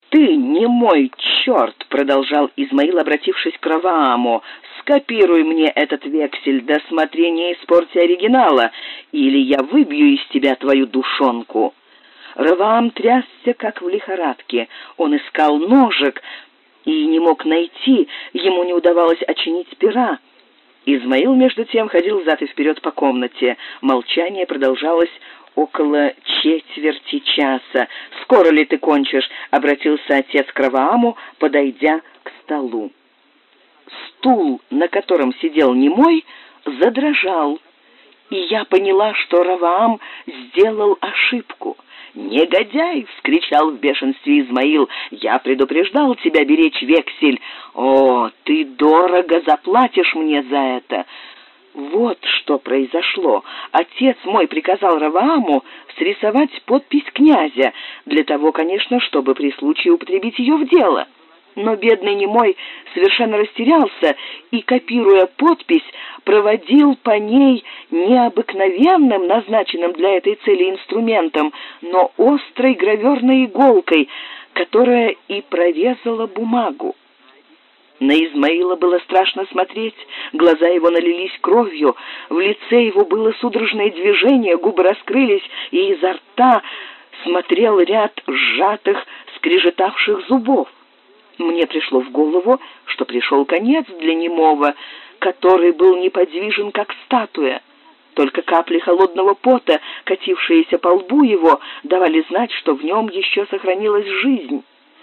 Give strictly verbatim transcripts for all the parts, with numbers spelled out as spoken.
«Ты не мой черт!» — продолжал Измаил, обратившись к Равааму. «Скопируй мне этот вексель, да смотри, не испорти оригинала, или я выбью из тебя твою душонку». Раваам трясся, как в лихорадке. Он искал ножик и не мог найти, ему не удавалось очинить пера. Измаил, между тем, ходил взад и вперед по комнате. Молчание продолжалось около четверти часа. «Скоро ли ты кончишь?» — обратился отец к Равааму, подойдя к столу. Стул, на котором сидел Немой, задрожал, и я поняла, что Раваам сделал ошибку. «Негодяй!» — вскричал в бешенстве Измаил. «Я предупреждал тебя беречь вексель. О, ты дорого заплатишь мне за это!» Вот что произошло. Отец мой приказал Равааму срисовать подпись князя, для того, конечно, чтобы при случае употребить ее в дело. Но бедный Немой совершенно растерялся и, копируя подпись, проводил по ней необыкновенным, назначенным для этой цели инструментом, но острой граверной иголкой, которая и прорезала бумагу. На Измаила было страшно смотреть, глаза его налились кровью, в лице его было судорожное движение, губы раскрылись, и изо рта смотрел ряд сжатых, скрежетавших зубов. Мне пришло в голову, что пришел конец для Немого, который был неподвижен, как статуя. Только капли холодного пота, катившиеся по лбу его, давали знать, что в нем еще сохранилась жизнь.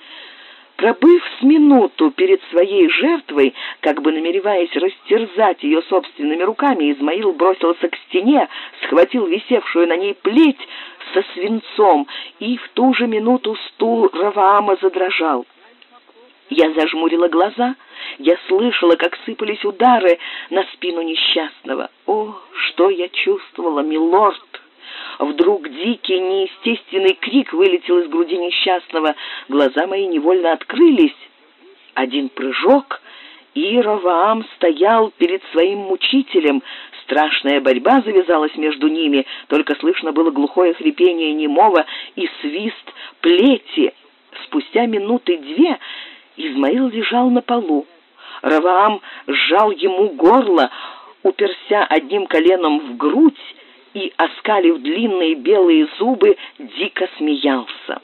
Пробыв с минуту перед своей жертвой, как бы намереваясь растерзать ее собственными руками, Измаил бросился к стене, схватил висевшую на ней плеть со свинцом, и в ту же минуту стул Раваама задрожал. Я зажмурила глаза, я слышала, как сыпались удары на спину несчастного. О, что я чувствовала, милорд! Вдруг дикий, неестественный крик вылетел из груди несчастного. Глаза мои невольно открылись. Один прыжок, и Раваам стоял перед своим мучителем. Страшная борьба завязалась между ними, только слышно было глухое хрипение Немого и свист плети. Спустя минуты две Измаил лежал на полу. Раваам сжал ему горло, уперся одним коленом в грудь и, оскалив длинные белые зубы, дико смеялся.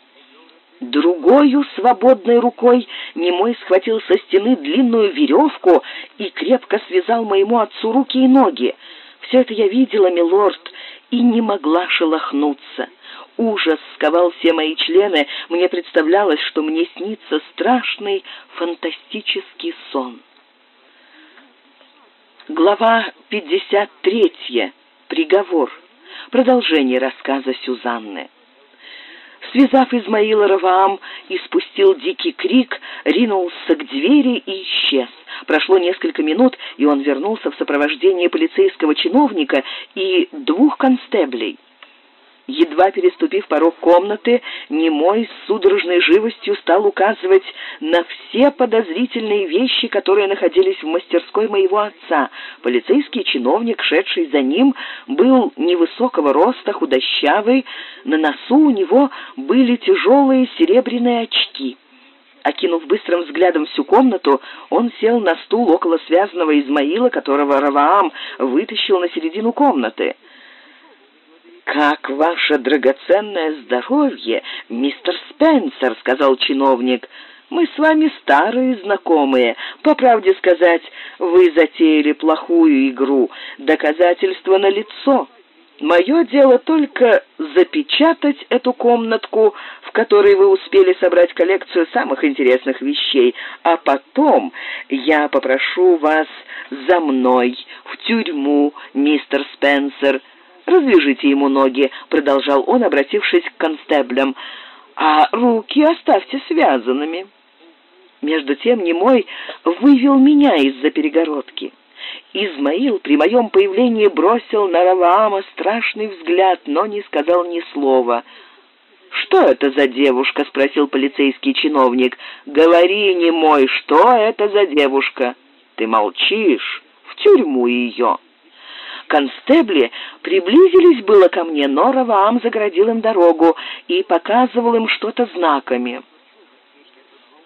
Другою свободной рукой Немой схватил со стены длинную веревку и крепко связал моему отцу руки и ноги. Все это я видела, милорд, и не могла шелохнуться. Ужас сковал все мои члены, мне представлялось, что мне снится страшный фантастический сон. Глава пятьдесят третья. Приговор. Продолжение рассказа Сюзанны. Связав Измаила, Раваам испустил дикий крик, ринулся к двери и исчез. Прошло несколько минут, и он вернулся в сопровождении полицейского чиновника и двух констеблей. Едва переступив порог комнаты, Немой с судорожной живостью стал указывать на все подозрительные вещи, которые находились в мастерской моего отца. Полицейский чиновник, шедший за ним, был невысокого роста, худощавый, на носу у него были тяжелые серебряные очки. Окинув быстрым взглядом всю комнату, он сел на стул около связанного Измаила, которого Раваам вытащил на середину комнаты. «Как ваше драгоценное здоровье, мистер Спенсер», — сказал чиновник. «Мы с вами старые знакомые. По правде сказать, вы затеяли плохую игру. Доказательства налицо. Мое дело только запечатать эту комнатку, в которой вы успели собрать коллекцию самых интересных вещей, а потом я попрошу вас за мной в тюрьму, мистер Спенсер. «Развяжите ему ноги», — продолжал он, обратившись к констеблям, «а руки оставьте связанными». Между тем Немой вывел меня из-за перегородки. Измаил при моем появлении бросил на Раваама страшный взгляд, но не сказал ни слова. «Что это за девушка?» — спросил полицейский чиновник. «Говори, Немой, что это за девушка?» «Ты молчишь. В тюрьму ее». Констебли приблизились было ко мне, но Раваам загородил им дорогу и показывал им что-то знаками.